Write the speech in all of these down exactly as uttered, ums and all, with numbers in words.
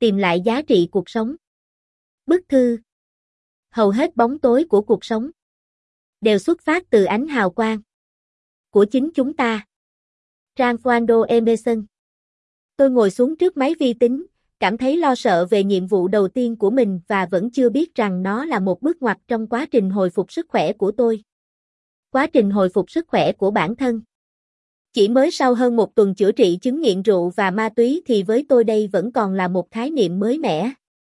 tìm lại giá trị cuộc sống. Bức thư. Hầu hết bóng tối của cuộc sống đều xuất phát từ ánh hào quang của chính chúng ta. Ralph Waldo Emerson. Tôi ngồi xuống trước máy vi tính, cảm thấy lo sợ về nhiệm vụ đầu tiên của mình và vẫn chưa biết rằng nó là một bước ngoặt trong quá trình hồi phục sức khỏe của tôi. Quá trình hồi phục sức khỏe của bản thân. Chỉ mới sau hơn một tuần chữa trị chứng nghiện rượu và ma túy thì với tôi đây vẫn còn là một khái niệm mới mẻ.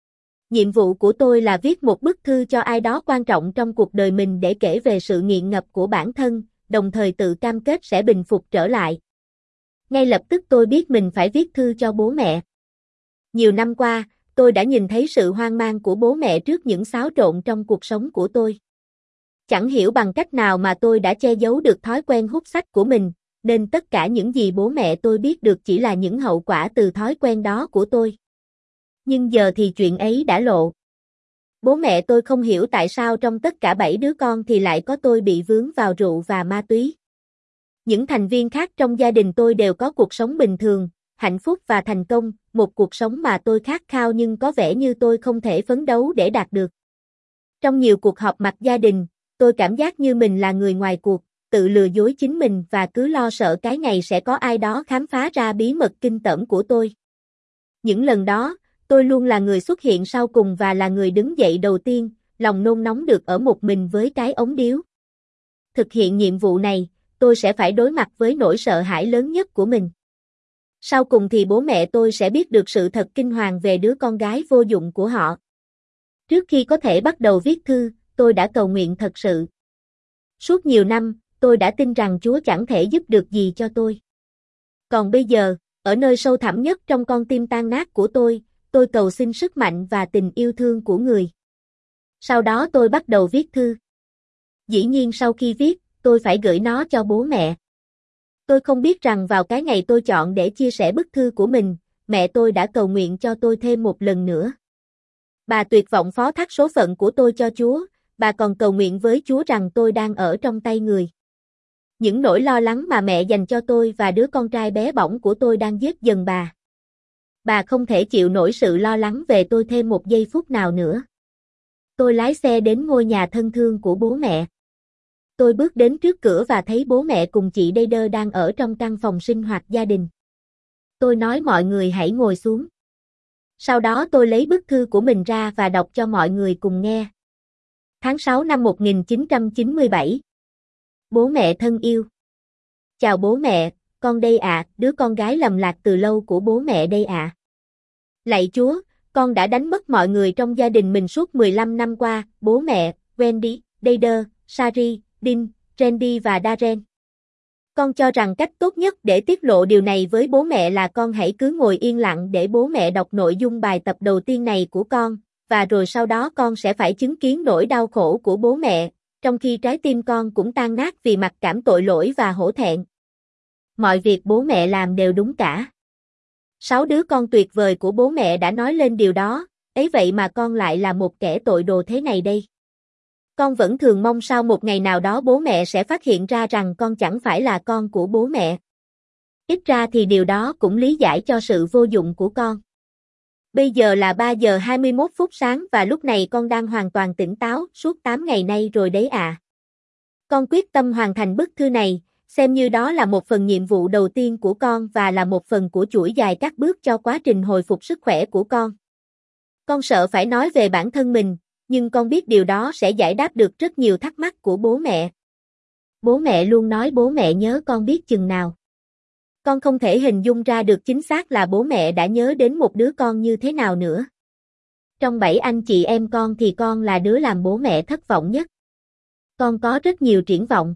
Nhiệm vụ của tôi là viết một bức thư cho ai đó quan trọng trong cuộc đời mình để kể về sự nghiện ngập của bản thân, đồng thời tự cam kết sẽ bình phục trở lại. Ngay lập tức tôi biết mình phải viết thư cho bố mẹ. Nhiều năm qua, tôi đã nhìn thấy sự hoang mang của bố mẹ trước những xáo trộn trong cuộc sống của tôi. Chẳng hiểu bằng cách nào mà tôi đã che giấu được thói quen hút sách của mình, nên tất cả những gì bố mẹ tôi biết được chỉ là những hậu quả từ thói quen đó của tôi. Nhưng giờ thì chuyện ấy đã lộ. Bố mẹ tôi không hiểu tại sao trong tất cả bảy đứa con thì lại có tôi bị vướng vào rượu và ma túy. Những thành viên khác trong gia đình tôi đều có cuộc sống bình thường, hạnh phúc và thành công, một cuộc sống mà tôi khát khao nhưng có vẻ như tôi không thể phấn đấu để đạt được. Trong nhiều cuộc họp mặt gia đình, tôi cảm giác như mình là người ngoài cuộc, tự lừa dối chính mình và cứ lo sợ cái ngày sẽ có ai đó khám phá ra bí mật kinh tởm của tôi. Những lần đó, tôi luôn là người xuất hiện sau cùng và là người đứng dậy đầu tiên, lòng nôn nóng được ở một mình với cái ống điếu. Thực hiện nhiệm vụ này, tôi sẽ phải đối mặt với nỗi sợ hãi lớn nhất của mình. Sau cùng thì bố mẹ tôi sẽ biết được sự thật kinh hoàng về đứa con gái vô dụng của họ. Trước khi có thể bắt đầu viết thư, tôi đã cầu nguyện thật sự. Suốt nhiều năm, tôi đã tin rằng Chúa chẳng thể giúp được gì cho tôi. Còn bây giờ, ở nơi sâu thẳm nhất trong con tim tan nát của tôi, tôi cầu xin sức mạnh và tình yêu thương của người. Sau đó tôi bắt đầu viết thư. Dĩ nhiên sau khi viết, tôi phải gửi nó cho bố mẹ. Tôi không biết rằng vào cái ngày tôi chọn để chia sẻ bức thư của mình, mẹ tôi đã cầu nguyện cho tôi thêm một lần nữa. Bà tuyệt vọng phó thác số phận của tôi cho Chúa, bà còn cầu nguyện với Chúa rằng tôi đang ở trong tay người. Những nỗi lo lắng mà mẹ dành cho tôi và đứa con trai bé bỏng của tôi đang giết dần bà. Bà không thể chịu nổi sự lo lắng về tôi thêm một giây phút nào nữa. Tôi lái xe đến ngôi nhà thân thương của bố mẹ. Tôi bước đến trước cửa và thấy bố mẹ cùng chị Dader đang ở trong căn phòng sinh hoạt gia đình. Tôi nói mọi người hãy ngồi xuống. Sau đó tôi lấy bức thư của mình ra và đọc cho mọi người cùng nghe. Tháng sáu năm một nghìn chín trăm chín mươi bảy. Bố mẹ thân yêu. Chào bố mẹ, con đây ạ, à, đứa con gái lầm lạc từ lâu của bố mẹ đây ạ. À. Lạy Chúa, con đã đánh mất mọi người trong gia đình mình suốt mười lăm năm qua, bố mẹ, Wendy, Dader, Sari, Dean, Randy và Darren. Con cho rằng cách tốt nhất để tiết lộ điều này với bố mẹ là con hãy cứ ngồi yên lặng để bố mẹ đọc nội dung bài tập đầu tiên này của con, và rồi sau đó con sẽ phải chứng kiến nỗi đau khổ của bố mẹ, trong khi trái tim con cũng tan nát vì mặc cảm tội lỗi và hổ thẹn. Mọi việc bố mẹ làm đều đúng cả. Sáu đứa con tuyệt vời của bố mẹ đã nói lên điều đó, ấy vậy mà con lại là một kẻ tội đồ thế này đây. Con vẫn thường mong sao một ngày nào đó bố mẹ sẽ phát hiện ra rằng con chẳng phải là con của bố mẹ. Ít ra thì điều đó cũng lý giải cho sự vô dụng của con. Bây giờ là ba giờ hai mươi mốt phút sáng và lúc này con đang hoàn toàn tỉnh táo suốt tám ngày nay rồi đấy à. Con quyết tâm hoàn thành bức thư này, xem như đó là một phần nhiệm vụ đầu tiên của con và là một phần của chuỗi dài các bước cho quá trình hồi phục sức khỏe của con. Con sợ phải nói về bản thân mình, nhưng con biết điều đó sẽ giải đáp được rất nhiều thắc mắc của bố mẹ. Bố mẹ luôn nói bố mẹ nhớ con biết chừng nào. Con không thể hình dung ra được chính xác là bố mẹ đã nhớ đến một đứa con như thế nào nữa. Trong bảy anh chị em con thì con là đứa làm bố mẹ thất vọng nhất. Con có rất nhiều triển vọng.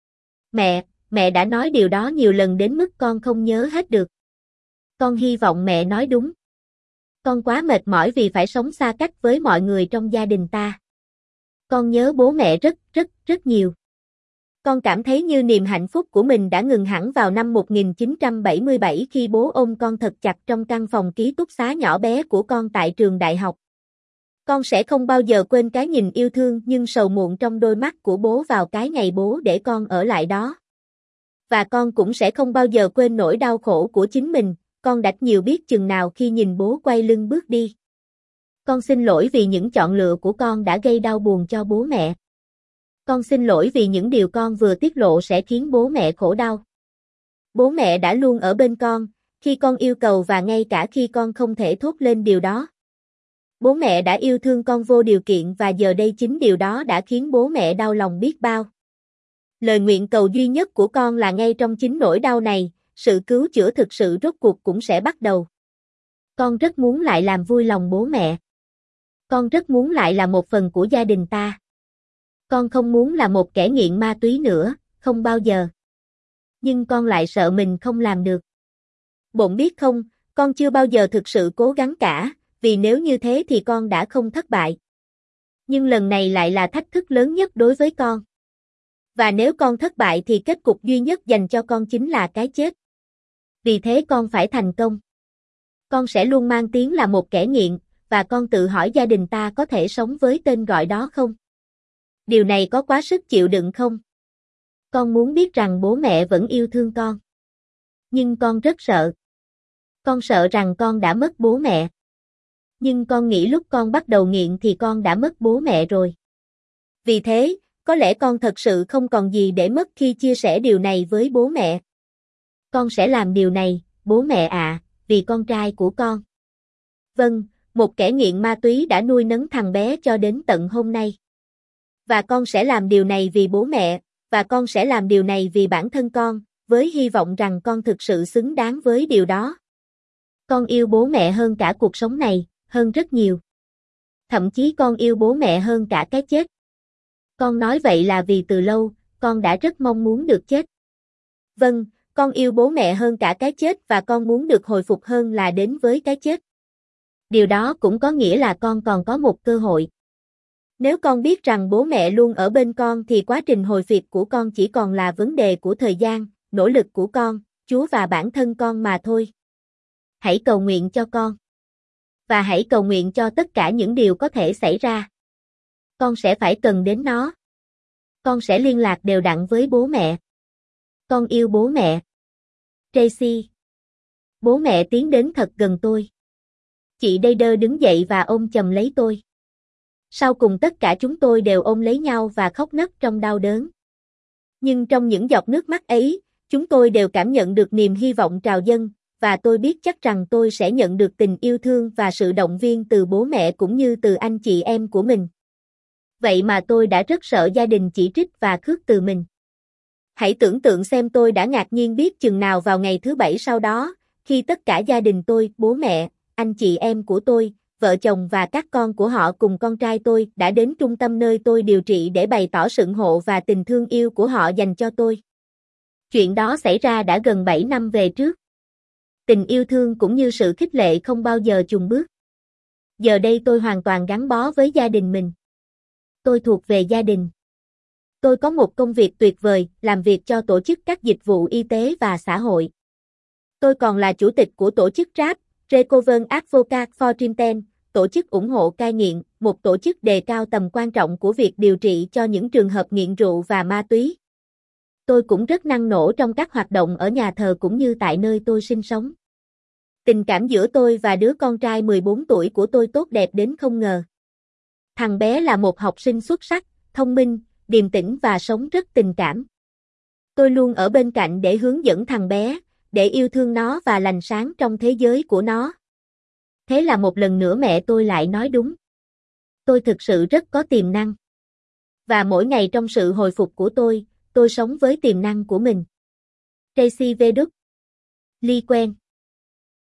Mẹ, mẹ đã nói điều đó nhiều lần đến mức con không nhớ hết được. Con hy vọng mẹ nói đúng. Con quá mệt mỏi vì phải sống xa cách với mọi người trong gia đình ta. Con nhớ bố mẹ rất, rất, rất nhiều. Con cảm thấy như niềm hạnh phúc của mình đã ngừng hẳn vào năm một nghìn chín trăm bảy mươi bảy khi bố ôm con thật chặt trong căn phòng ký túc xá nhỏ bé của con tại trường đại học. Con sẽ không bao giờ quên cái nhìn yêu thương nhưng sầu muộn trong đôi mắt của bố vào cái ngày bố để con ở lại đó. Và con cũng sẽ không bao giờ quên nỗi đau khổ của chính mình, con đã nhiều biết chừng nào khi nhìn bố quay lưng bước đi. Con xin lỗi vì những chọn lựa của con đã gây đau buồn cho bố mẹ. Con xin lỗi vì những điều con vừa tiết lộ sẽ khiến bố mẹ khổ đau. Bố mẹ đã luôn ở bên con, khi con yêu cầu và ngay cả khi con không thể thốt lên điều đó. Bố mẹ đã yêu thương con vô điều kiện và giờ đây chính điều đó đã khiến bố mẹ đau lòng biết bao. Lời nguyện cầu duy nhất của con là ngay trong chính nỗi đau này, sự cứu chữa thực sự rốt cuộc cũng sẽ bắt đầu. Con rất muốn lại làm vui lòng bố mẹ. Con rất muốn lại là một phần của gia đình ta. Con không muốn là một kẻ nghiện ma túy nữa, không bao giờ. Nhưng con lại sợ mình không làm được. Bộn biết không, con chưa bao giờ thực sự cố gắng cả, vì nếu như thế thì con đã không thất bại. Nhưng lần này lại là thách thức lớn nhất đối với con. Và nếu con thất bại thì kết cục duy nhất dành cho con chính là cái chết. Vì thế con phải thành công. Con sẽ luôn mang tiếng là một kẻ nghiện, và con tự hỏi gia đình ta có thể sống với tên gọi đó không? Điều này có quá sức chịu đựng không? Con muốn biết rằng bố mẹ vẫn yêu thương con. Nhưng con rất sợ. Con sợ rằng con đã mất bố mẹ. Nhưng con nghĩ lúc con bắt đầu nghiện thì con đã mất bố mẹ rồi. Vì thế, có lẽ con thật sự không còn gì để mất khi chia sẻ điều này với bố mẹ. Con sẽ làm điều này, bố mẹ ạ, vì con trai của con. Vâng, một kẻ nghiện ma túy đã nuôi nấng thằng bé cho đến tận hôm nay. Và con sẽ làm điều này vì bố mẹ, và con sẽ làm điều này vì bản thân con, với hy vọng rằng con thực sự xứng đáng với điều đó. Con yêu bố mẹ hơn cả cuộc sống này, hơn rất nhiều. Thậm chí con yêu bố mẹ hơn cả cái chết. Con nói vậy là vì từ lâu, con đã rất mong muốn được chết. Vâng, con yêu bố mẹ hơn cả cái chết và con muốn được hồi phục hơn là đến với cái chết. Điều đó cũng có nghĩa là con còn có một cơ hội. Nếu con biết rằng bố mẹ luôn ở bên con thì quá trình hồi phục của con chỉ còn là vấn đề của thời gian, nỗ lực của con, Chúa và bản thân con mà thôi. Hãy cầu nguyện cho con. Và hãy cầu nguyện cho tất cả những điều có thể xảy ra. Con sẽ phải cần đến nó. Con sẽ liên lạc đều đặn với bố mẹ. Con yêu bố mẹ. Tracy. Bố mẹ tiến đến thật gần tôi. Chị Dader đứng dậy và ôm chầm lấy tôi. Sau cùng tất cả chúng tôi đều ôm lấy nhau và khóc nấc trong đau đớn. Nhưng trong những giọt nước mắt ấy, chúng tôi đều cảm nhận được niềm hy vọng trào dâng, và tôi biết chắc rằng tôi sẽ nhận được tình yêu thương và sự động viên từ bố mẹ cũng như từ anh chị em của mình. Vậy mà tôi đã rất sợ gia đình chỉ trích và khước từ mình. Hãy tưởng tượng xem tôi đã ngạc nhiên biết chừng nào vào ngày thứ bảy sau đó, khi tất cả gia đình tôi, bố mẹ, anh chị em của tôi, vợ chồng và các con của họ cùng con trai tôi đã đến trung tâm nơi tôi điều trị để bày tỏ sự ủng hộ và tình thương yêu của họ dành cho tôi. Chuyện đó xảy ra đã gần bảy năm về trước. Tình yêu thương cũng như sự khích lệ không bao giờ chùn bước. Giờ đây tôi hoàn toàn gắn bó với gia đình mình. Tôi thuộc về gia đình. Tôi có một công việc tuyệt vời, làm việc cho tổ chức các dịch vụ y tế và xã hội. Tôi còn là chủ tịch của tổ chức rờ a pê, Recovery Advocate for Treatment, tổ chức ủng hộ cai nghiện, một tổ chức đề cao tầm quan trọng của việc điều trị cho những trường hợp nghiện rượu và ma túy. Tôi cũng rất năng nổ trong các hoạt động ở nhà thờ cũng như tại nơi tôi sinh sống. Tình cảm giữa tôi và đứa con trai mười bốn tuổi của tôi tốt đẹp đến không ngờ. Thằng bé là một học sinh xuất sắc, thông minh, điềm tĩnh và sống rất tình cảm. Tôi luôn ở bên cạnh để hướng dẫn thằng bé, để yêu thương nó và lành sáng trong thế giới của nó. Thế là một lần nữa mẹ tôi lại nói đúng. Tôi thực sự rất có tiềm năng. Và mỗi ngày trong sự hồi phục của tôi, tôi sống với tiềm năng của mình. Tracy V. Lee Quen